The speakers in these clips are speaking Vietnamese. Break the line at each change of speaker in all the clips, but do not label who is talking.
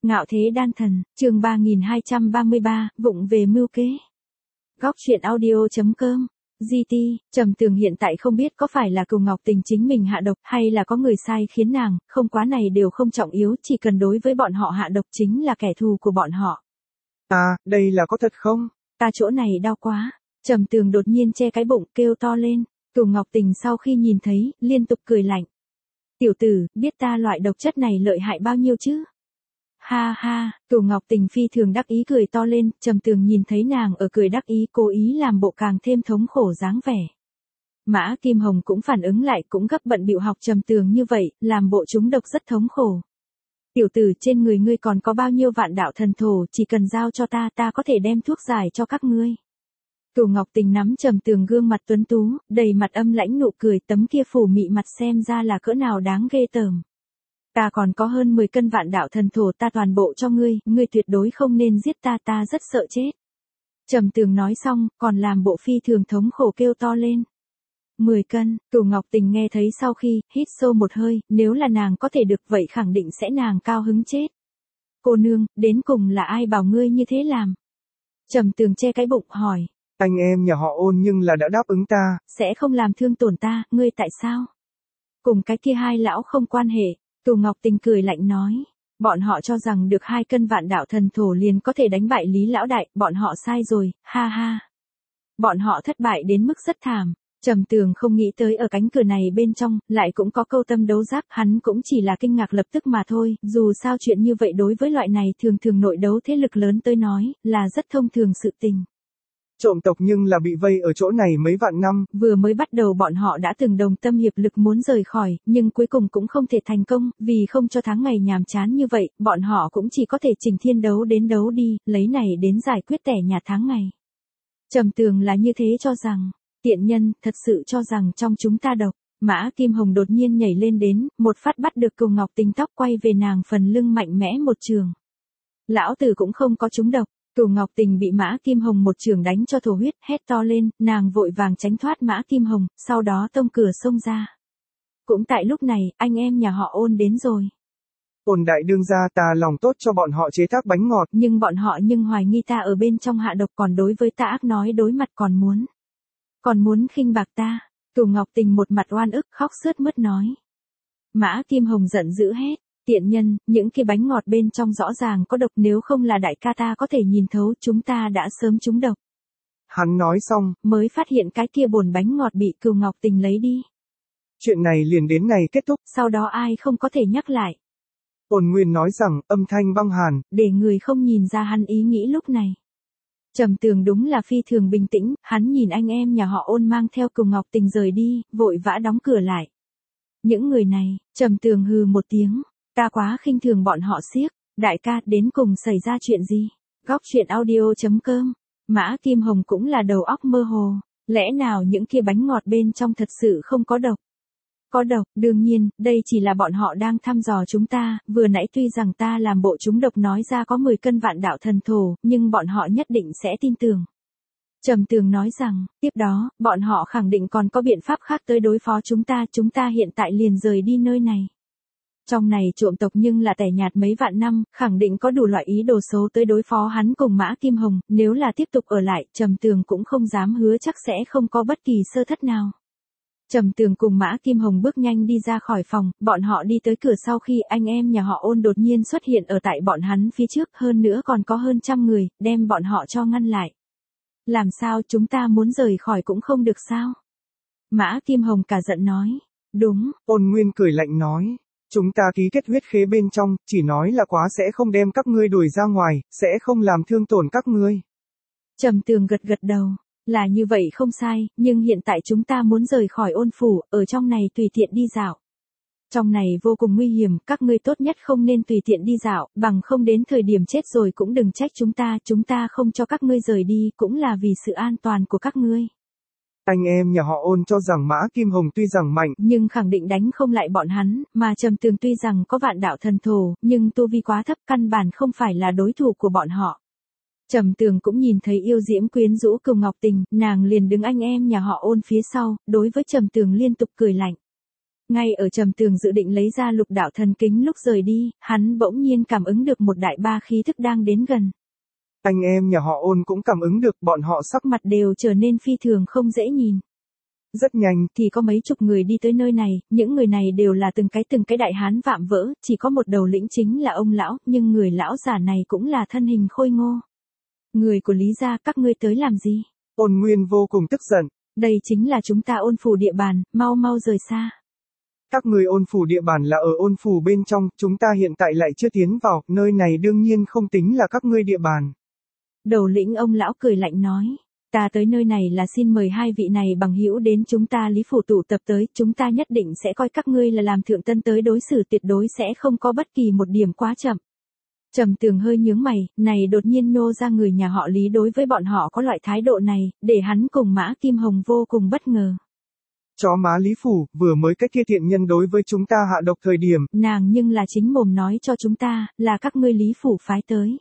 Ngạo thế đan thần, chương 3233, vụng về mưu kế. Góc truyện audio.com. GT, Trầm Tường hiện tại không biết có phải là Cửu Ngọc Tình chính mình hạ độc hay là có người sai khiến nàng, không quá này đều không trọng yếu, chỉ cần đối với bọn họ hạ độc chính là kẻ thù của bọn họ.
À, đây là có thật không?
Ta chỗ này đau quá. Trầm Tường đột nhiên che cái bụng kêu to lên. Cửu Ngọc Tình sau khi nhìn thấy, liên tục cười lạnh. Tiểu tử, biết ta loại độc chất này lợi hại bao nhiêu chứ? Ha ha, Cửu Ngọc Tình phi thường đắc ý cười to lên, Trầm Tường nhìn thấy nàng ở cười đắc ý cố ý làm bộ càng thêm thống khổ dáng vẻ. Mã Kim Hồng cũng phản ứng lại cũng gấp bận bịu học Trầm Tường như vậy, làm bộ chúng độc rất thống khổ. Tiểu tử trên người ngươi còn có bao nhiêu vạn đạo thần thổ, chỉ cần giao cho ta có thể đem thuốc giải cho các ngươi. Cửu Ngọc Tình nắm Trầm Tường gương mặt tuấn tú, đầy mặt âm lãnh nụ cười, tấm kia phủ mị mặt xem ra là cỡ nào đáng ghê tởm. Ta còn có hơn 10 cân vạn đạo thần thổ ta toàn bộ cho ngươi, ngươi tuyệt đối không nên giết ta rất sợ chết. Trầm Tường nói xong, còn làm bộ phi thường thống khổ kêu to lên. 10 cân, Cửu Ngọc Tình nghe thấy sau khi, hít sâu một hơi, nếu là nàng có thể được vậy khẳng định sẽ nàng cao hứng chết. Cô nương, đến cùng là ai bảo ngươi như thế làm? Trầm Tường che cái bụng hỏi.
Anh em nhà họ Ôn nhưng là đã đáp ứng ta.
Sẽ không làm thương tổn ta, ngươi tại sao? Cùng cái kia hai lão không quan hệ. Cửu Ngọc Tình cười lạnh nói, bọn họ cho rằng được 2 cân vạn đạo thần thổ liền có thể đánh bại Lý lão đại, bọn họ sai rồi, ha ha. Bọn họ thất bại đến mức rất thảm. Trầm Tường không nghĩ tới ở cánh cửa này bên trong, lại cũng có câu tâm đấu giác, hắn cũng chỉ là kinh ngạc lập tức mà thôi, dù sao chuyện như vậy đối với loại này thường nội đấu thế lực lớn tới nói, là rất thông thường sự tình.
Trộm tộc nhưng là bị vây ở chỗ này mấy vạn năm.
Vừa mới bắt đầu bọn họ đã từng đồng tâm hiệp lực muốn rời khỏi, nhưng cuối cùng cũng không thể thành công, vì không cho tháng ngày nhàm chán như vậy, bọn họ cũng chỉ có thể trình thiên đấu đến đấu đi, lấy này đến giải quyết tẻ nhà tháng ngày. Trầm Tường là như thế cho rằng, tiện nhân, thật sự cho rằng trong chúng ta độc. Mã Kim Hồng đột nhiên nhảy lên đến, một phát bắt được Cửu Ngọc Tình tóc quay về nàng phần lưng mạnh mẽ một trường. Lão tử cũng không có trúng độc. Cửu Ngọc Tình bị Mã Kim Hồng một trường đánh cho thổ huyết, hét to lên, nàng vội vàng tránh thoát Mã Kim Hồng, sau đó tông cửa xông ra. Cũng tại lúc này, anh em nhà họ Ôn đến rồi.
Ôn đại đương gia ta lòng tốt cho bọn họ chế tác bánh ngọt.
Nhưng bọn họ hoài nghi ta ở bên trong hạ độc, còn đối với ta ác nói đối mặt còn muốn khinh bạc ta. Cửu Ngọc Tình một mặt oan ức khóc sướt mướt nói. Mã Kim Hồng giận dữ hét. Tiện nhân, những cái bánh ngọt bên trong rõ ràng có độc, nếu không là đại ca ta có thể nhìn thấu, chúng ta đã sớm trúng độc.
Hắn nói xong,
mới phát hiện cái kia bồn bánh ngọt bị Cửu Ngọc Tình lấy đi.
Chuyện này liền đến này kết thúc.
Sau đó ai không có thể nhắc lại.
Ôn Nguyên nói rằng, âm thanh băng hàn,
để người không nhìn ra hắn ý nghĩ lúc này. Trầm Tường đúng là phi thường bình tĩnh, hắn nhìn anh em nhà họ Ôn mang theo Cửu Ngọc Tình rời đi, vội vã đóng cửa lại. Những người này, Trầm Tường hừ một tiếng. Ta quá khinh thường bọn họ xiếc, đại ca đến cùng xảy ra chuyện gì? Góc truyện audio.com. Mã Kim Hồng cũng là đầu óc mơ hồ, lẽ nào những kia bánh ngọt bên trong thật sự không có độc? Có độc, đương nhiên, đây chỉ là bọn họ đang thăm dò chúng ta, vừa nãy tuy rằng ta làm bộ chúng độc nói ra có 10 cân vạn đạo thần thổ, nhưng bọn họ nhất định sẽ tin tưởng. Trầm Tường nói rằng, tiếp đó, bọn họ khẳng định còn có biện pháp khác tới đối phó chúng ta hiện tại liền rời đi nơi này. Trong này trộm tộc nhưng là tẻ nhạt mấy vạn năm, khẳng định có đủ loại ý đồ xấu tới đối phó hắn cùng Mã Kim Hồng, nếu là tiếp tục ở lại, Trầm Tường cũng không dám hứa chắc sẽ không có bất kỳ sơ thất nào. Trầm Tường cùng Mã Kim Hồng bước nhanh đi ra khỏi phòng, bọn họ đi tới cửa sau khi anh em nhà họ Ôn đột nhiên xuất hiện ở tại bọn hắn phía trước, hơn nữa còn có hơn 100 người, đem bọn họ cho ngăn lại. Làm sao chúng ta muốn rời khỏi cũng không được sao? Mã Kim Hồng cả giận nói. Đúng.
Ôn Nguyên cười lạnh nói. Chúng ta ký kết huyết khế bên trong, chỉ nói là quá sẽ không đem các ngươi đuổi ra ngoài, sẽ không làm thương tổn các ngươi.
Trầm Tường gật đầu. Là như vậy không sai, nhưng hiện tại chúng ta muốn rời khỏi Ôn phủ, ở trong này tùy tiện đi dạo. Trong này vô cùng nguy hiểm, các ngươi tốt nhất không nên tùy tiện đi dạo, bằng không đến thời điểm chết rồi cũng đừng trách chúng ta không cho các ngươi rời đi, cũng là vì sự an toàn của các ngươi.
Anh em nhà họ Ôn cho rằng Mã Kim Hồng tuy rằng mạnh,
nhưng khẳng định đánh không lại bọn hắn, mà Trầm Tường tuy rằng có vạn đạo thần thổ, nhưng tu vi quá thấp, căn bản không phải là đối thủ của bọn họ. Trầm Tường cũng nhìn thấy yêu diễm quyến rũ Cửu Ngọc Tình, nàng liền đứng anh em nhà họ Ôn phía sau, đối với Trầm Tường liên tục cười lạnh. Ngay ở Trầm Tường dự định lấy ra lục đạo thần kính lúc rời đi, hắn bỗng nhiên cảm ứng được một đại ba khí thức đang đến gần.
Anh em nhà họ Ôn cũng cảm ứng được, bọn họ sắc
Mặt đều trở nên phi thường không dễ nhìn.
Rất nhanh
thì có mấy chục người đi tới nơi này, những người này đều là từng cái đại hán vạm vỡ, chỉ có một đầu lĩnh chính là ông lão, nhưng người lão già này cũng là thân hình khôi ngô. Người của Lý gia, các ngươi tới làm gì?
Ôn Nguyên vô cùng tức giận.
Đây chính là chúng ta Ôn phủ địa bàn, mau mau rời xa.
Các người Ôn phủ địa bàn là ở Ôn phủ bên trong, chúng ta hiện tại lại chưa tiến vào, nơi này đương nhiên không tính là các ngươi địa bàn.
Đầu lĩnh ông lão cười lạnh nói. Ta tới nơi này là xin mời hai vị này bằng hữu đến chúng ta Lý phủ tụ tập tới, chúng ta nhất định sẽ coi các ngươi là làm thượng tân tới đối xử, tuyệt đối sẽ không có bất kỳ một điểm quá chậm. Trầm Tường hơi nhướng mày, này đột nhiên nhô ra người nhà họ Lý đối với bọn họ có loại thái độ này, để hắn cùng Mã Kim Hồng vô cùng bất ngờ.
Chó má Lý phủ, vừa mới cái kia thiện nhân đối với chúng ta hạ độc thời điểm.
Nàng nhưng là chính mồm nói cho chúng ta, là các ngươi Lý phủ phái tới.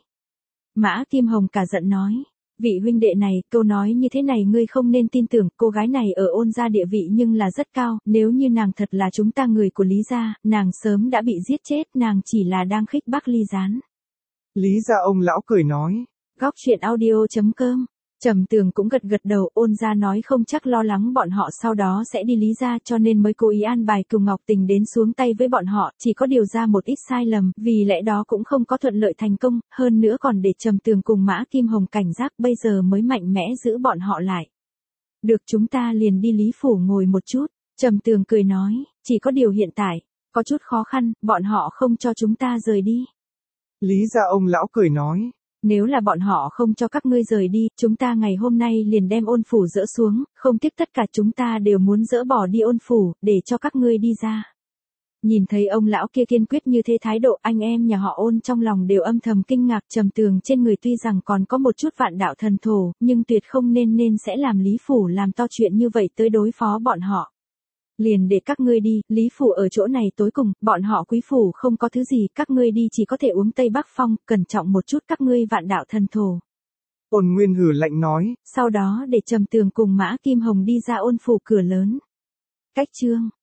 Mã Kim Hồng cả giận nói. Vị huynh đệ này, câu nói như thế này ngươi không nên tin tưởng, cô gái này ở Ôn gia địa vị nhưng là rất cao, nếu như nàng thật là chúng ta người của Lý gia, nàng sớm đã bị giết chết, nàng chỉ là đang khích bác Ly Gián.
Lý gia ông lão cười nói.
Góc truyện audio.com. Trầm Tường cũng gật gật đầu, Ôn gia nói không chắc lo lắng bọn họ sau đó sẽ đi Lý gia cho nên mới cố ý an bài Cửu Ngọc Tình đến xuống tay với bọn họ, chỉ có điều ra một ít sai lầm, vì lẽ đó cũng không có thuận lợi thành công, hơn nữa còn để Trầm Tường cùng Mã Kim Hồng cảnh giác, bây giờ mới mạnh mẽ giữ bọn họ lại. Được, chúng ta liền đi Lý phủ ngồi một chút. Trầm Tường cười nói, chỉ có điều hiện tại có chút khó khăn, bọn họ không cho chúng ta rời đi.
Lý gia ông lão cười nói.
Nếu là bọn họ không cho các ngươi rời đi, chúng ta ngày hôm nay liền đem Ôn phủ dỡ xuống, không tiếc tất cả chúng ta đều muốn dỡ bỏ đi Ôn phủ, để cho các ngươi đi ra. Nhìn thấy ông lão kia kiên quyết như thế thái độ, anh em nhà họ Ôn trong lòng đều âm thầm kinh ngạc. Trầm Tường trên người tuy rằng còn có một chút vạn đạo thần thổ, nhưng tuyệt không nên sẽ làm Lý phủ làm to chuyện như vậy tới đối phó bọn họ. Liền để các ngươi đi, Lý phủ ở chỗ này tối cùng, bọn họ Quý phủ không có thứ gì, các ngươi đi chỉ có thể uống Tây Bắc Phong, cẩn trọng một chút các ngươi vạn đạo thần thổ.
Ôn Nguyên hừ lạnh nói.
Sau đó để Trầm Tường cùng Mã Kim Hồng đi ra Ôn phủ cửa lớn. Cách chương